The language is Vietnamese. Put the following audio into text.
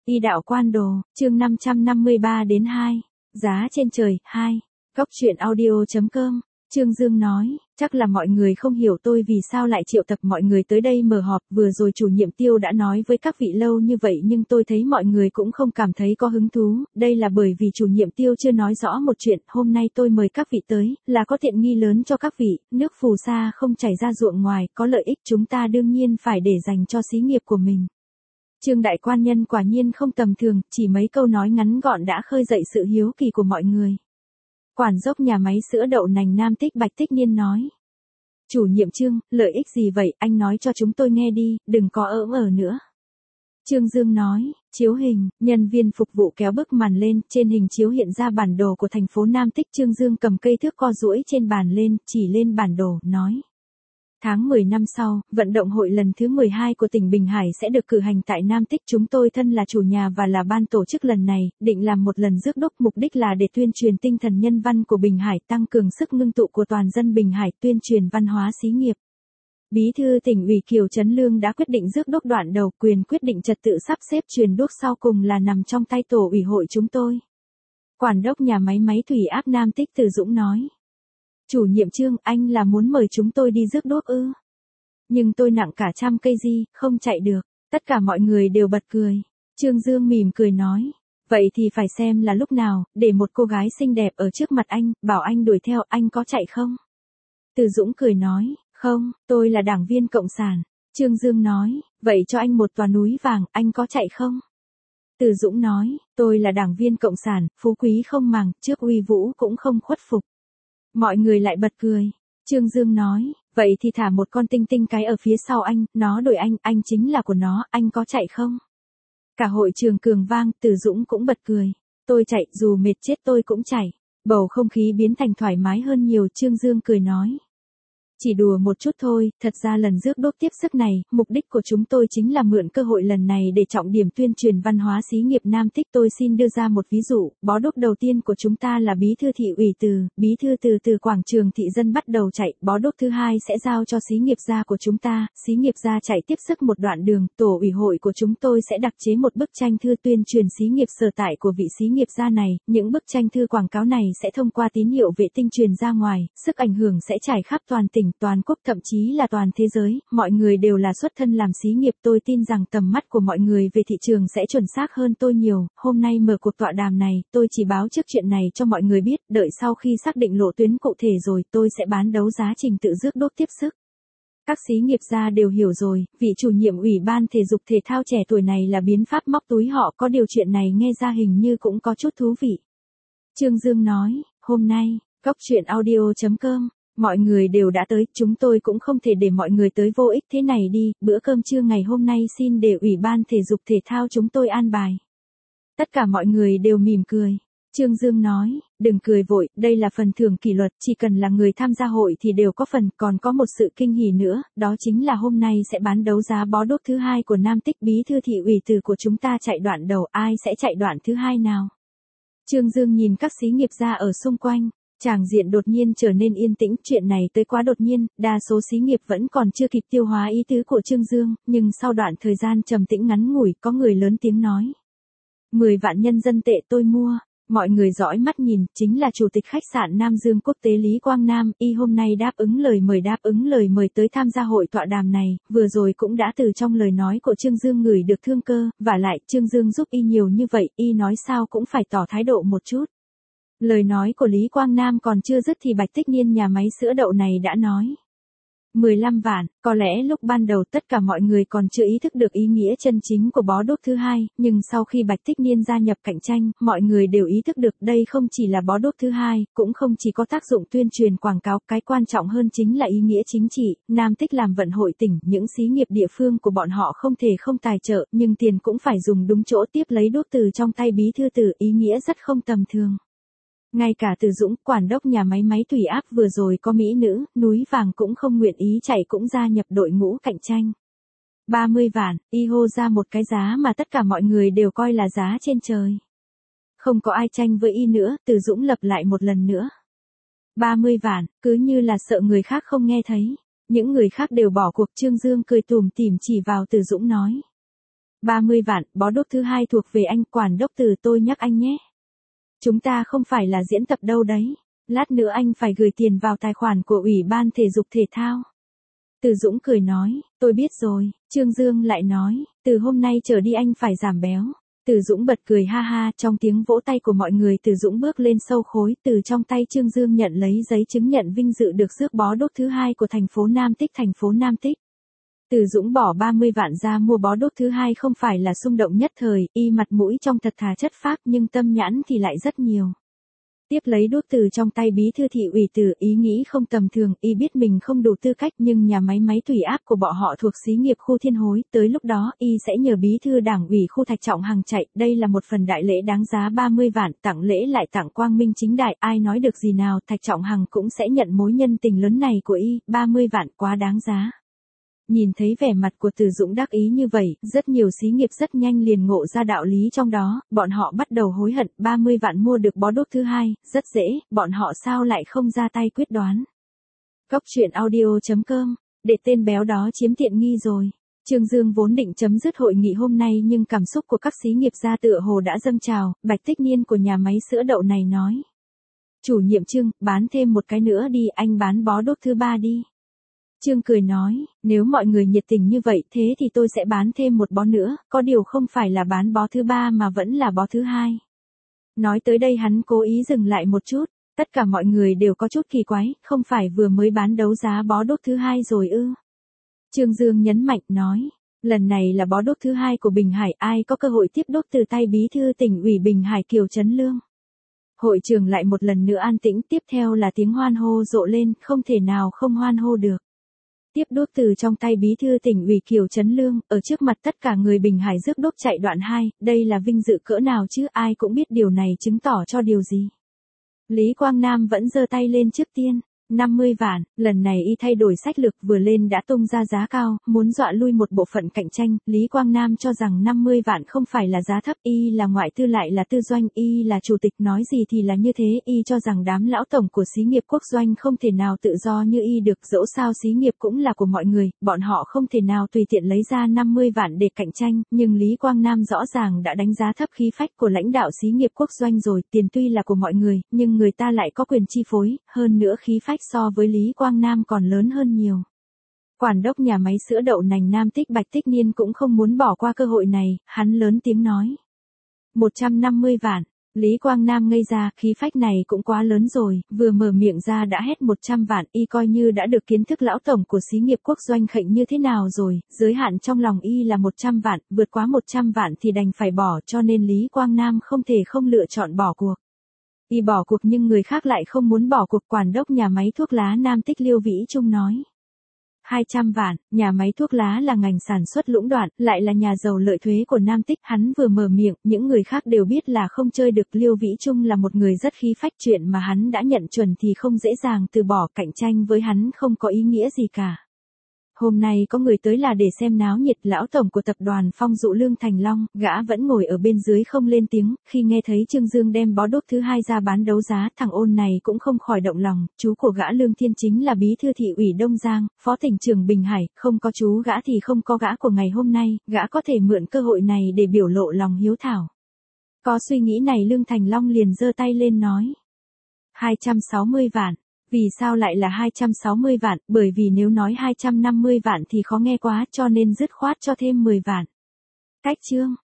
Y đạo quan đồ, chương 553 đến 2. Giá trên trời, 2. Góc truyện audio.com. Trương Dương nói, chắc là mọi người không hiểu tôi vì sao lại triệu tập mọi người tới đây mở họp, vừa rồi chủ nhiệm Tiêu đã nói với các vị lâu như vậy nhưng tôi thấy mọi người cũng không cảm thấy có hứng thú, đây là bởi vì chủ nhiệm Tiêu chưa nói rõ một chuyện, hôm nay tôi mời các vị tới, là có tiện nghi lớn cho các vị, nước phù sa không chảy ra ruộng ngoài, có lợi ích chúng ta đương nhiên phải để dành cho xí nghiệp của mình. Trương đại quan nhân quả nhiên không tầm thường, chỉ mấy câu nói ngắn gọn đã khơi dậy sự hiếu kỳ của mọi người. Quản dốc nhà máy sữa đậu nành Nam Tích Bạch Tích Niên nói. Chủ nhiệm Trương, lợi ích gì vậy, anh nói cho chúng tôi nghe đi, đừng có ở nữa. Trương Dương nói, chiếu hình, nhân viên phục vụ kéo bức màn lên, trên hình chiếu hiện ra bản đồ của thành phố Nam Tích. Trương Dương cầm cây thước co duỗi trên bàn lên, chỉ lên bản đồ, nói. Tháng 10 năm sau, vận động hội lần thứ 12 của tỉnh Bình Hải sẽ được cử hành tại Nam Tích. Chúng tôi thân là chủ nhà và là ban tổ chức lần này, định làm một lần rước đúc, mục đích là để tuyên truyền tinh thần nhân văn của Bình Hải, tăng cường sức ngưng tụ của toàn dân Bình Hải, tuyên truyền văn hóa xí nghiệp. Bí thư tỉnh ủy Kiều Trấn Lương đã quyết định rước đúc đoạn đầu, quyền quyết định trật tự sắp xếp truyền đúc sau cùng là nằm trong tay tổ ủy hội chúng tôi. Quản đốc nhà máy thủy áp Nam Tích Từ Dũng nói. Chủ nhiệm Trương, anh là muốn mời chúng tôi đi rước đuốc ư? Nhưng tôi nặng cả 100 cây gì, không chạy được. Tất cả mọi người đều bật cười. Trương Dương mỉm cười nói. Vậy thì phải xem là lúc nào, để một cô gái xinh đẹp ở trước mặt anh, bảo anh đuổi theo, anh có chạy không? Từ Dũng cười nói, không, tôi là đảng viên Cộng sản. Trương Dương nói, vậy cho anh một tòa núi vàng, anh có chạy không? Từ Dũng nói, tôi là đảng viên Cộng sản, phú quý không màng, trước uy vũ cũng không khuất phục. Mọi người lại bật cười. Trương Dương nói, vậy thì thả một con tinh tinh cái ở phía sau anh, nó đuổi anh chính là của nó, anh có chạy không? Cả hội trường cường vang, Từ Dũng cũng bật cười. Tôi chạy, dù mệt chết tôi cũng chạy. Bầu không khí biến thành thoải mái hơn nhiều. Trương Dương cười nói. Chỉ đùa một chút thôi, thật ra lần rước đuốc tiếp sức này, mục đích của chúng tôi chính là mượn cơ hội lần này để trọng điểm tuyên truyền văn hóa xí nghiệp Nam Tích. Tôi xin đưa ra một ví dụ, bó đuốc đầu tiên của chúng ta là bí thư thị ủy bí thư từ quảng trường thị dân bắt đầu chạy, bó đuốc thứ hai sẽ giao cho xí nghiệp gia của chúng ta, xí nghiệp gia chạy tiếp sức một đoạn đường, tổ ủy hội của chúng tôi sẽ đặc chế một bức tranh thư tuyên truyền xí nghiệp sở tại của vị xí nghiệp gia này, những bức tranh thư quảng cáo này sẽ thông qua tín hiệu vệ tinh truyền ra ngoài, sức ảnh hưởng sẽ trải khắp toàn tỉnh, toàn quốc, thậm chí là toàn thế giới, mọi người đều là xuất thân làm xí nghiệp, tôi tin rằng tầm mắt của mọi người về thị trường sẽ chuẩn xác hơn tôi nhiều, hôm nay mở cuộc tọa đàm này, tôi chỉ báo trước chuyện này cho mọi người biết, đợi sau khi xác định lộ tuyến cụ thể rồi, tôi sẽ bán đấu giá trình tự rước đuốc tiếp sức. Các xí nghiệp gia đều hiểu rồi, vị chủ nhiệm ủy ban thể dục thể thao trẻ tuổi này là biến pháp móc túi họ, có điều chuyện này nghe ra hình như cũng có chút thú vị. Trương Dương nói, hôm nay, góc truyện audio.com. Mọi người đều đã tới, chúng tôi cũng không thể để mọi người tới vô ích thế này đi, bữa cơm trưa ngày hôm nay xin để Ủy ban Thể dục Thể thao chúng tôi an bài. Tất cả mọi người đều mỉm cười. Trương Dương nói, đừng cười vội, đây là phần thưởng kỷ luật, chỉ cần là người tham gia hội thì đều có phần, còn có một sự kinh hỉ nữa, đó chính là hôm nay sẽ bán đấu giá bó đuốc thứ hai của Nam Tích. Bí thư thị ủy từ của chúng ta chạy đoạn đầu, ai sẽ chạy đoạn thứ hai nào? Trương Dương nhìn các xí nghiệp gia ở xung quanh. Tràng diện đột nhiên trở nên yên tĩnh, chuyện này tới quá đột nhiên, đa số xí nghiệp vẫn còn chưa kịp tiêu hóa ý tứ của Trương Dương, nhưng sau đoạn thời gian trầm tĩnh ngắn ngủi, có người lớn tiếng nói. 10 vạn nhân dân tệ tôi mua, mọi người dõi mắt nhìn, chính là chủ tịch khách sạn Nam Dương Quốc tế Lý Quang Nam, y hôm nay đáp ứng lời mời tới tham gia hội tọa đàm này, vừa rồi cũng đã từ trong lời nói của Trương Dương ngửi được thương cơ, vả lại Trương Dương giúp y nhiều như vậy, y nói sao cũng phải tỏ thái độ một chút. Lời nói của Lý Quang Nam còn chưa dứt thì Bạch Tích Niên nhà máy sữa đậu này đã nói. 15 vạn, có lẽ lúc ban đầu tất cả mọi người còn chưa ý thức được ý nghĩa chân chính của bó đuốc thứ hai, nhưng sau khi Bạch Tích Niên gia nhập cạnh tranh, mọi người đều ý thức được đây không chỉ là bó đuốc thứ hai, cũng không chỉ có tác dụng tuyên truyền quảng cáo, cái quan trọng hơn chính là ý nghĩa chính trị. Nam Tích làm vận hội tỉnh, những xí nghiệp địa phương của bọn họ không thể không tài trợ, nhưng tiền cũng phải dùng đúng chỗ, tiếp lấy đuốc từ trong tay bí thư từ, ý nghĩa rất không tầm thường. Ngay cả Từ Dũng, quản đốc nhà máy thủy áp vừa rồi có mỹ nữ, núi vàng cũng không nguyện ý chạy cũng gia nhập đội ngũ cạnh tranh. 30 vạn, y hô ra một cái giá mà tất cả mọi người đều coi là giá trên trời. Không có ai tranh với y nữa, Từ Dũng lặp lại một lần nữa. 30 vạn, cứ như là sợ người khác không nghe thấy. Những người khác đều bỏ cuộc. Trương Dương cười tủm tỉm chỉ vào Từ Dũng nói. 30 vạn, bó đuốc thứ hai thuộc về anh, quản đốc Từ, tôi nhắc anh nhé. Chúng ta không phải là diễn tập đâu đấy. Lát nữa anh phải gửi tiền vào tài khoản của Ủy ban Thể dục Thể thao. Từ Dũng cười nói, tôi biết rồi. Trương Dương lại nói, từ hôm nay trở đi anh phải giảm béo. Từ Dũng bật cười ha ha, trong tiếng vỗ tay của mọi người Từ Dũng bước lên sâu khối, từ trong tay Trương Dương nhận lấy giấy chứng nhận vinh dự được rước bó đuốc thứ hai của thành phố Nam Tích. Từ Dũng bỏ 30 vạn ra mua bó đuốc thứ hai không phải là xung động nhất thời, y mặt mũi trong thật thà chất phác nhưng tâm nhãn thì lại rất nhiều. Tiếp lấy đuốc từ trong tay bí thư thị ủy Từ, ý nghĩ không tầm thường, y biết mình không đủ tư cách nhưng nhà máy thủy áp của bọn họ thuộc xí nghiệp khu Thiên Hối, tới lúc đó y sẽ nhờ bí thư đảng ủy khu Thạch Trọng Hằng chạy, đây là một phần đại lễ đáng giá 30 vạn, tặng lễ lại tặng quang minh chính đại, ai nói được gì nào, Thạch Trọng Hằng cũng sẽ nhận mối nhân tình lớn này của y, 30 vạn quá đáng giá. Nhìn thấy vẻ mặt của Từ Dũng đắc ý như vậy, rất nhiều xí nghiệp rất nhanh liền ngộ ra đạo lý trong đó, bọn họ bắt đầu hối hận, 30 vạn mua được bó đuốc thứ hai, rất dễ, bọn họ sao lại không ra tay quyết đoán. Góc truyện audio.com, để tên béo đó chiếm tiện nghi rồi. Trương Dương vốn định chấm dứt hội nghị hôm nay nhưng cảm xúc của các xí nghiệp gia tựa hồ đã dâng trào, Bạch Tích Niên của nhà máy sữa đậu này nói. Chủ nhiệm Trương, bán thêm một cái nữa đi, anh bán bó đuốc thứ ba đi. Trương cười nói, nếu mọi người nhiệt tình như vậy thế thì tôi sẽ bán thêm một bó nữa, có điều không phải là bán bó thứ ba mà vẫn là bó thứ hai. Nói tới đây hắn cố ý dừng lại một chút, tất cả mọi người đều có chút kỳ quái, không phải vừa mới bán đấu giá bó đuốc thứ hai rồi ư. Trương Dương nhấn mạnh nói, lần này là bó đuốc thứ hai của Bình Hải, ai có cơ hội tiếp đuốc từ tay bí thư tỉnh ủy Bình Hải Kiều Trấn Lương. Hội trường lại một lần nữa an tĩnh, tiếp theo là tiếng hoan hô rộ lên, không thể nào không hoan hô được. Tiếp đuốc từ trong tay bí thư tỉnh ủy Kiều Trấn Lương, ở trước mặt tất cả người Bình Hải rước đuốc chạy đoạn 2, đây là vinh dự cỡ nào chứ, ai cũng biết điều này chứng tỏ cho điều gì. Lý Quang Nam vẫn giơ tay lên trước tiên, 50 vạn, lần này y thay đổi sách lược, vừa lên đã tung ra giá cao, muốn dọa lui một bộ phận cạnh tranh, Lý Quang Nam cho rằng 50 vạn không phải là giá thấp, y là ngoại tư lại là tư doanh, y là chủ tịch nói gì thì là như thế, y cho rằng đám lão tổng của xí nghiệp quốc doanh không thể nào tự do như y được, dẫu sao xí nghiệp cũng là của mọi người, bọn họ không thể nào tùy tiện lấy ra 50 vạn để cạnh tranh, nhưng Lý Quang Nam rõ ràng đã đánh giá thấp khí phách của lãnh đạo xí nghiệp quốc doanh rồi, tiền tuy là của mọi người, nhưng người ta lại có quyền chi phối, hơn nữa khí phách so với Lý Quang Nam còn lớn hơn nhiều. Quản đốc nhà máy sữa đậu nành Nam Tích Bạch Tích Niên cũng không muốn bỏ qua cơ hội này, hắn lớn tiếng nói. 150 vạn, Lý Quang Nam ngây ra, khí phách này cũng quá lớn rồi, vừa mở miệng ra đã hét 100 vạn, y coi như đã được kiến thức lão tổng của xí nghiệp quốc doanh khệnh như thế nào rồi, giới hạn trong lòng y là 100 vạn, vượt quá 100 vạn thì đành phải bỏ, cho nên Lý Quang Nam không thể không lựa chọn bỏ cuộc. Y bỏ cuộc nhưng người khác lại không muốn bỏ cuộc, quản đốc nhà máy thuốc lá Nam Tích Liêu Vĩ Trung nói. 200 vạn, nhà máy thuốc lá là ngành sản xuất lũng đoạn, lại là nhà giàu lợi thuế của Nam Tích, hắn vừa mở miệng, những người khác đều biết là không chơi được, Liêu Vĩ Trung là một người rất khí phách, chuyện mà hắn đã nhận chuẩn thì không dễ dàng từ bỏ, cạnh tranh với hắn không có ý nghĩa gì cả. Hôm nay có người tới là để xem náo nhiệt, lão tổng của tập đoàn Phong Dụ Lương Thành Long, gã vẫn ngồi ở bên dưới không lên tiếng, khi nghe thấy Trương Dương đem bó đuốc thứ hai ra bán đấu giá, thằng ôn này cũng không khỏi động lòng, chú của gã Lương Thiên chính là bí thư thị ủy Đông Giang, phó tỉnh trưởng Bình Hải, không có chú gã thì không có gã của ngày hôm nay, gã có thể mượn cơ hội này để biểu lộ lòng hiếu thảo. Có suy nghĩ này Lương Thành Long liền giơ tay lên nói. 260 vạn. Vì sao lại là 260 vạn, bởi vì nếu nói 250 vạn thì khó nghe quá cho nên dứt khoát cho thêm 10 vạn. Cách chương.